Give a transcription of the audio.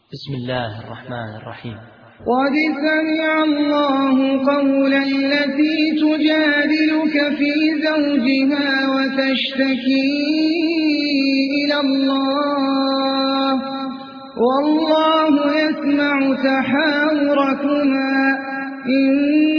بسم الله الرحمن الرحيم. قد سمع الله قول التي تجادلك في زوجها وتشتكي إلى الله والله يسمع تحاوركما